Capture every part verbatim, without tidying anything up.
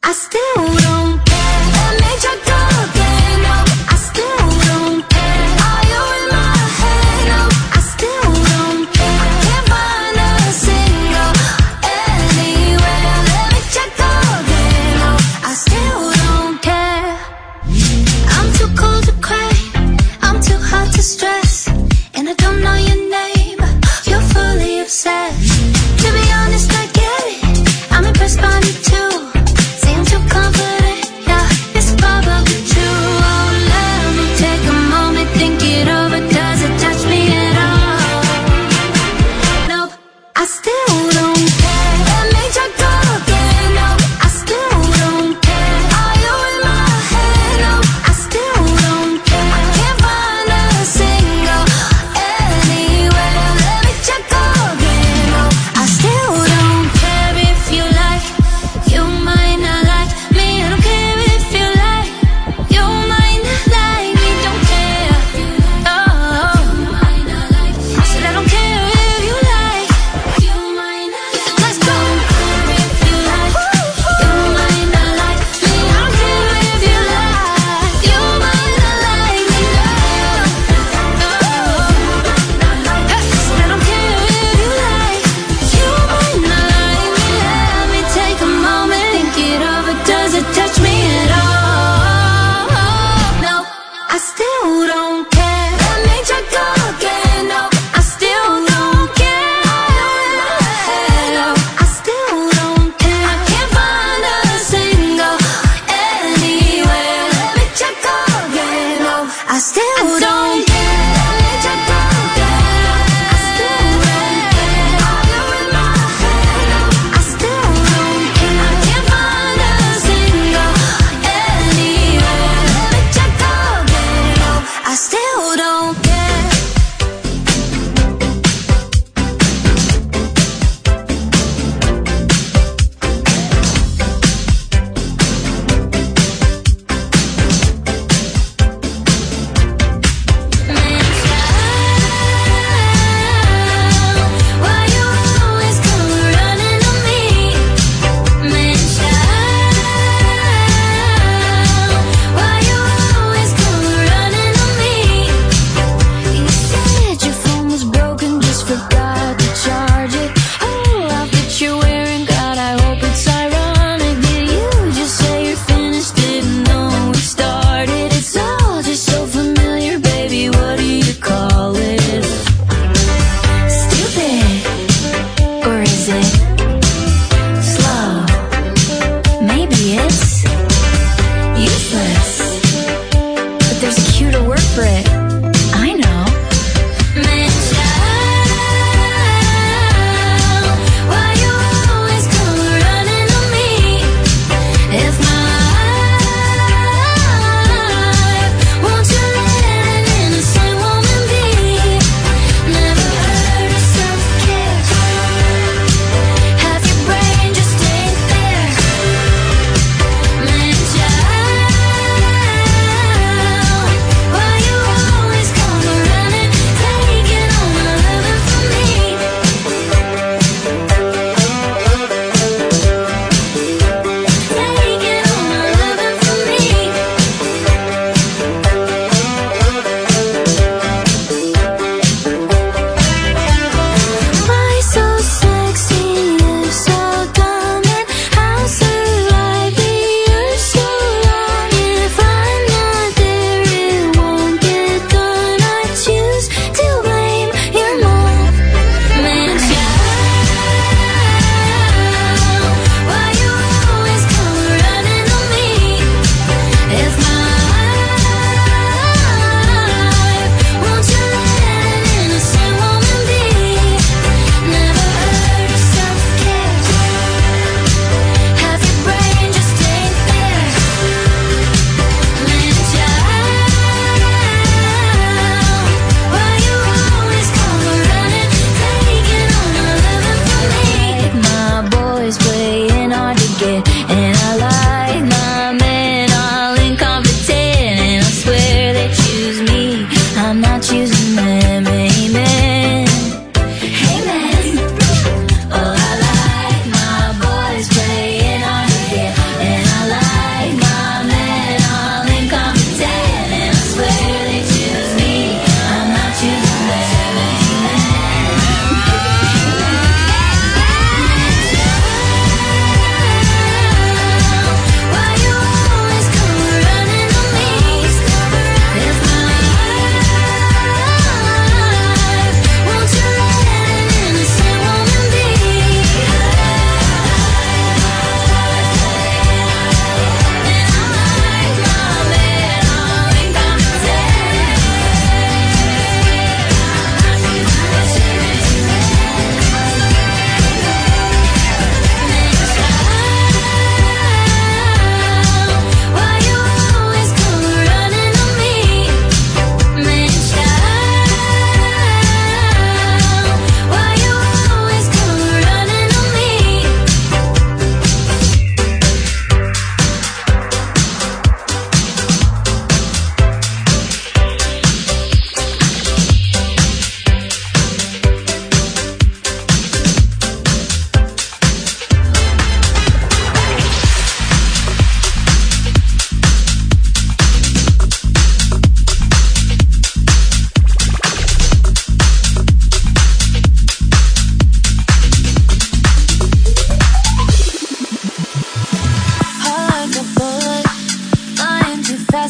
I still don't care. Let me try to again. No, I still don't care. Are you in my head? No, I still don't care. Can't find a single anywhere. Let me check again. No, I still don't care. I'm too cold to cry. I'm too hot to stress. And I don't know your name. You're fully obsessed. To be honest, I get it. I'm impressed by me too. Seem too comfortable.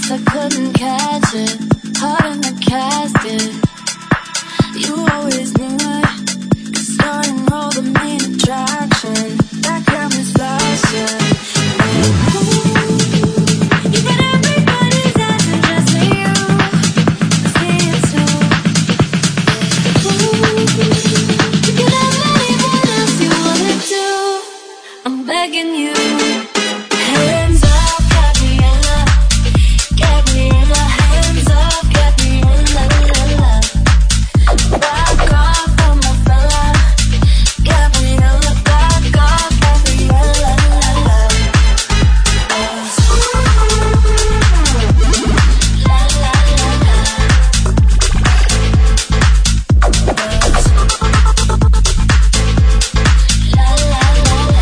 I couldn't catch it. Heart in the casket. You always knew it. 'Cause you're in all the main attraction. That camera's flashing. You got everybody's asking just for you. I see it too. You can have anyone else you wanna do. I'm begging you. Hands up, Gabriella. Gabriella, hands up, Gabriella. Back off from my fella. Gabriella, back off, Gabriella. La la la la. La la la la.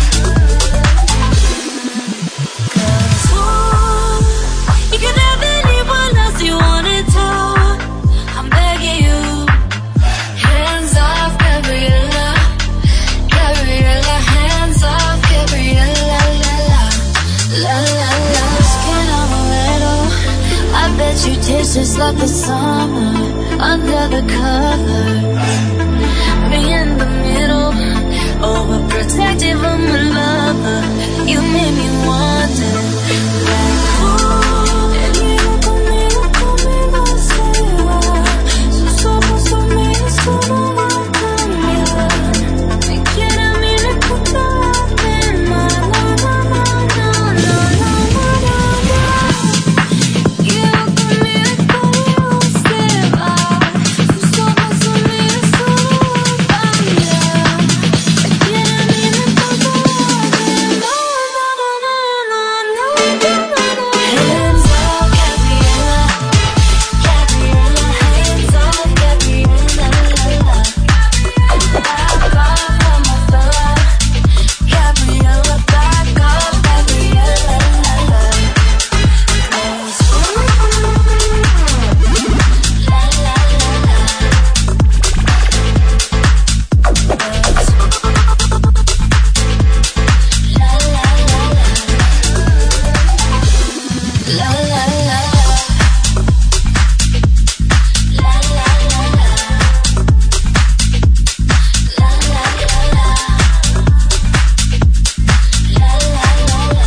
You can have anyone else you wanted to. I'm begging you. Hands off, Gabriella. Gabriella, hands off, Gabriella. La la la la la. Skin on a little. I bet you taste just like the summer under the covers. Me in the middle, overprotective of my lover. You made me wonder. Venir conmigo, conmigo se va. Sus ojos son míos, tú no vas a cambiar. Me quiere a mí, me escucha la pena. No, no, no, no, no, no, no, no. Quiero conmigo, conmigo se va. Sus ojos son míos, tú no vas a cambiar. Me quiere a mí, me escucha la pena. No, no, no, no, no, no, no, no. Hands up, Gabriella. Gabriella, hands up, Gabriella. Back off from my fella. Gabriella, back off, Gabriella. La la la la. La la la. La la la la. La la la la. La la la la.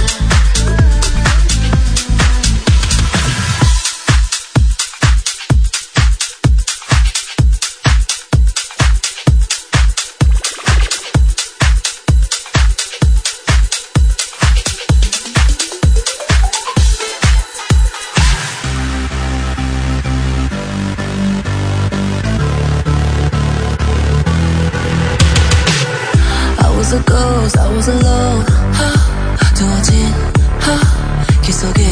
I was a ghost, I was alone. 두어진 길 속에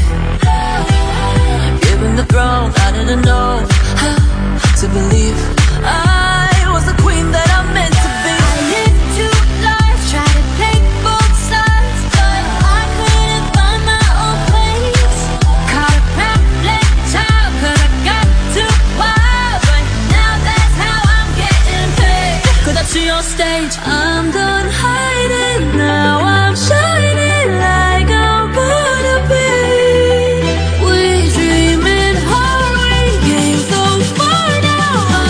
given the throne, I didn't know how to believe I was the queen that I'm meant to be. I lived two lives, tried to play both sides, but I couldn't find my own place. Caught a backlit child, 'cause I got too wild, but now that's how I'm getting paid. 'Cause up to your stage, I'm done hiding, now I'm shining like I'm gonna be. We dreaming hard, we came so far, now I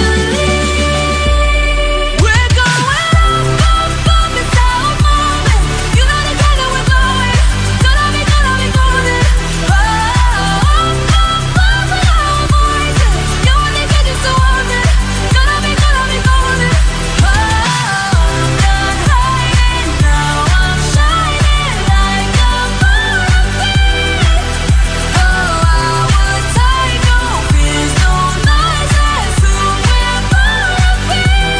believe we're going off, off, off, it's our moment. You know the kind that we're going, gonna be, gonna be golden. Oh, off, off, off with our voices. You only get just to hold it. Gonna be, gonna be golden. Oh, I'm done hiding, now I'm shining like I'm gonna be. Oh, our time, no fears, no lies, that's who we're gonna be.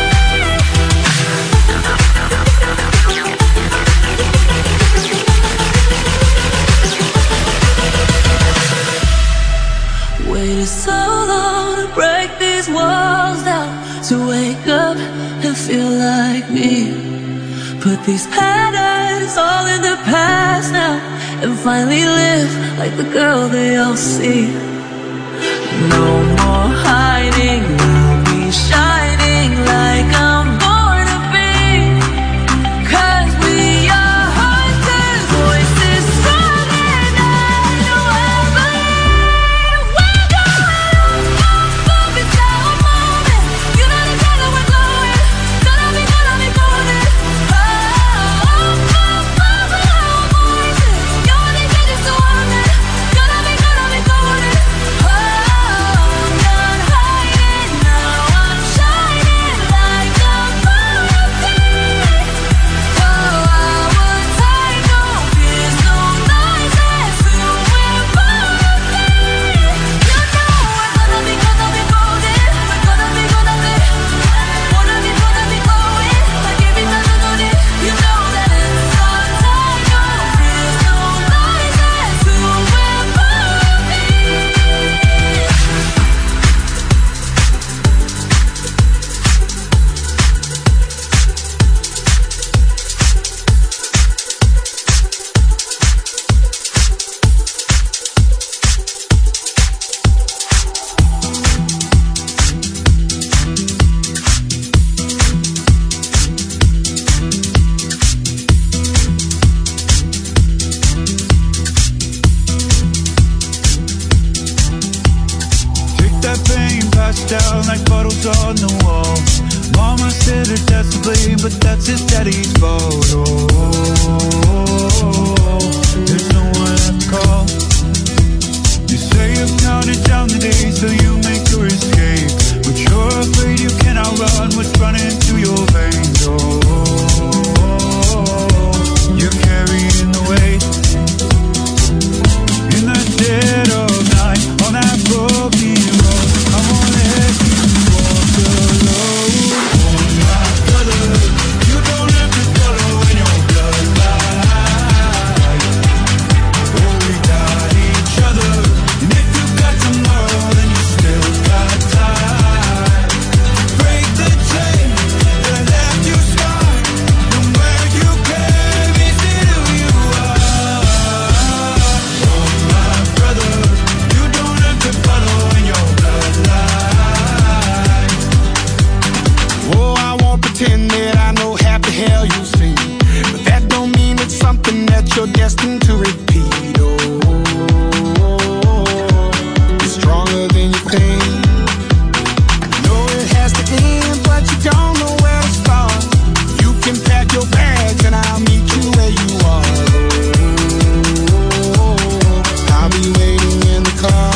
Waited so long to break these walls down, to wake up and feel like me. Put these patterns all in the past now, and finally live like the girl they all see. No more hiding, I'll be shining like I'm born to be. 'Cause we are hunters, voices stronger than the world. but that's his daddy's photo. There's no one left to call. You say you've counted down the days till you make your escape, but you're afraid you cannot run what's running through your veins. Oh, you're carrying the weight in the dead of night on that broken road. I won't let you walk alone. Oh, my brother, you don't have to follow in your bloodline. Oh, we got each other, and if you got tomorrow, then you still got time. Break the chain that left you scarred. From where you came is who you are. Oh, my brother, you don't have to follow in your bloodline. Oh, I won't pretend that I know half the hell you see, but that don't mean it's something that you're destined to repeat. Oh, it's stronger than you think. Know it has to end, but you don't know where to start. You can pack your bags and I'll meet you where you are. Oh, I'll be waiting in the car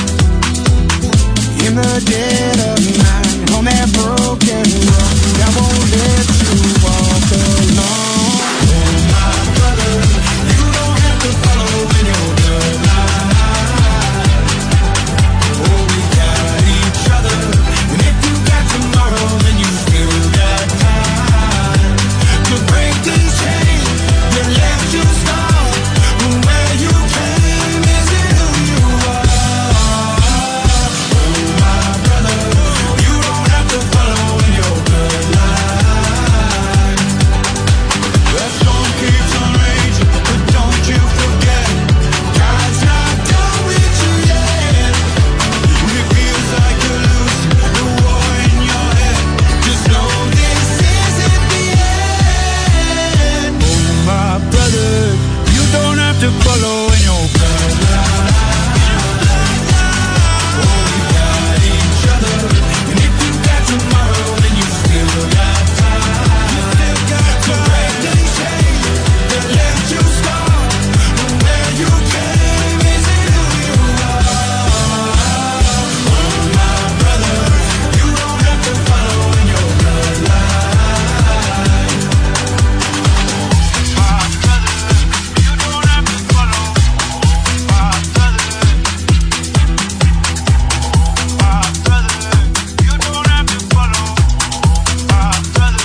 in the dead of night on that broken road. I won't let you walk alone. Oh, my brother, you don't have to follow in your bloodline. Oh, we got each other, and if you got tomorrow, then you still got time to break these chains that left you scarred. From where you came isn't who you are. Oh, my brother, you don't have to follow in your bloodline. The storm keeps on raging, but don't you forget, God's not done with you yet. When it feels like you're losing the war in your head, just know this isn't the end. Oh, my brother, you don't have to follow in your bloodline. Oh, we got each other, and if you got tomorrow, then you still got time. So break these chains that left you scarred. From where you came isn't who you are. Oh, my brother, you don't have to follow in your bloodline. My brother, you don't have to follow. My brother, my brother, you don't have to follow. My brother.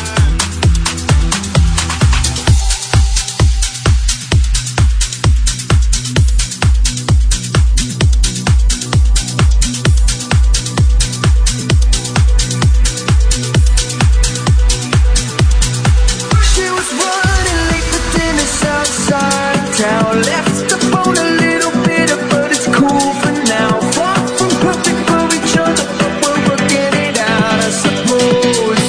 She was running late for dinner outside town. Left the phone a little bitter, but it's cool for now. Far from perfect for each other, but we're working it out, I suppose.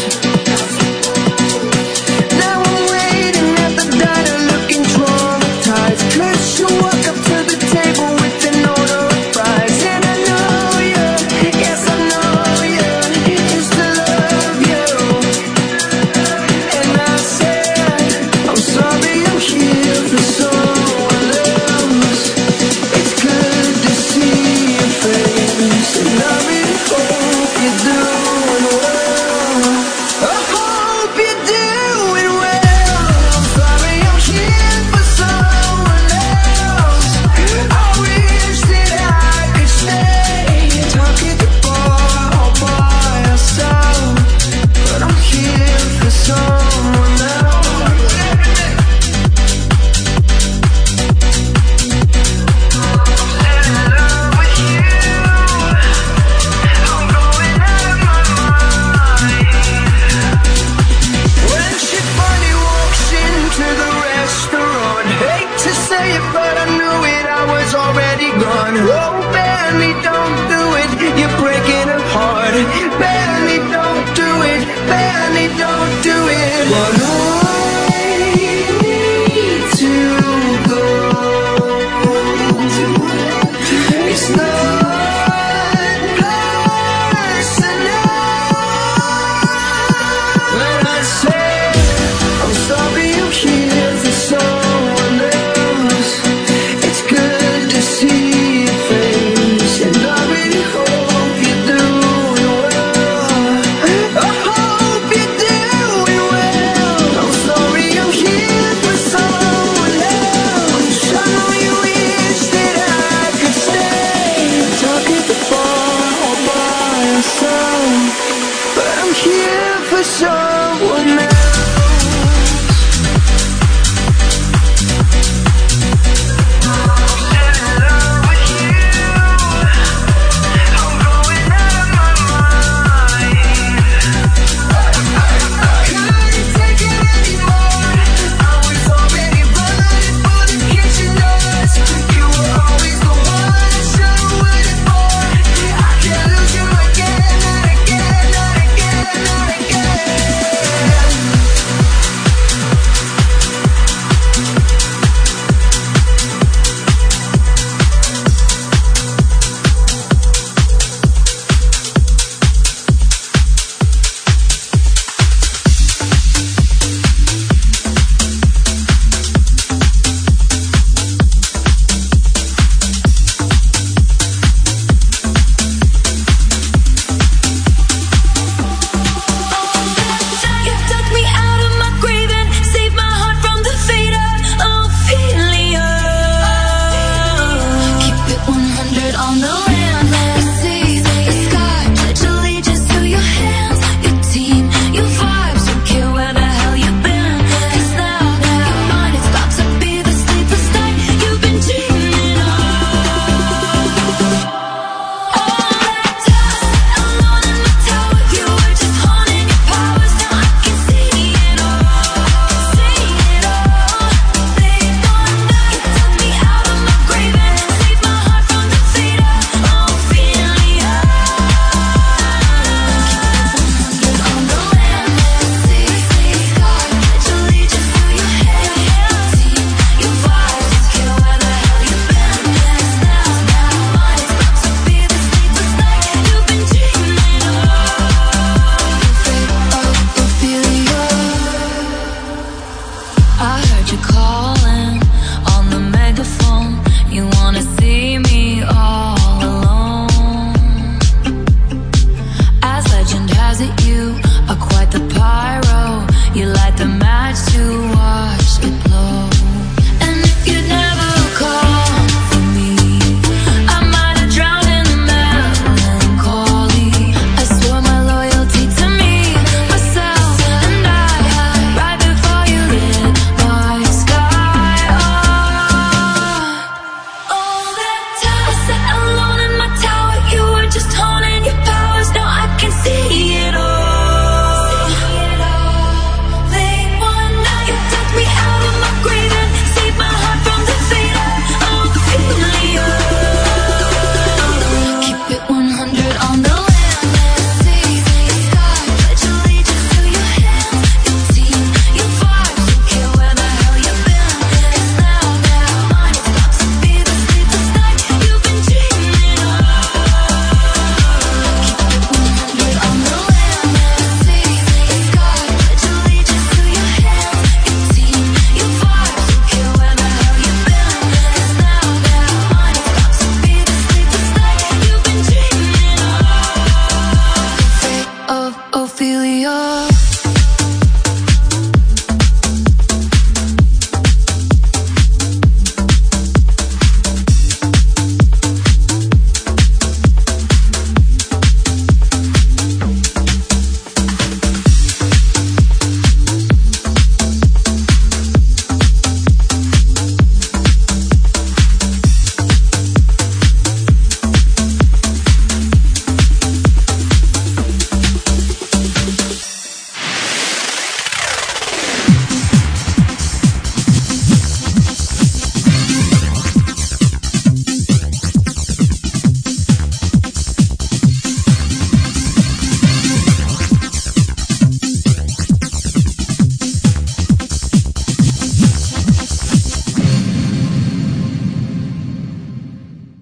Now I'm waiting at the diner, looking traumatized. Cause you walk up to the table with an order of fries. And I know you, yes I know you, used to love you. And I said, I'm sorry, I'm here for someone else. It's good to see your face, and I really hope you're doing well. I hope you're doing well. I'm sorry, I'm here for someone else. I wish that I could stay, talk at the bar all by yourself, but I'm here for someone else. I'm in love with you. I'm going out of my mind. When she finally walks into the restaurant, hate to say it, but I knew it, I was already gone. Oh, Benny, don't do it, you're breaking her heart. Benny, don't do it, Benny, don't do it. But ooh,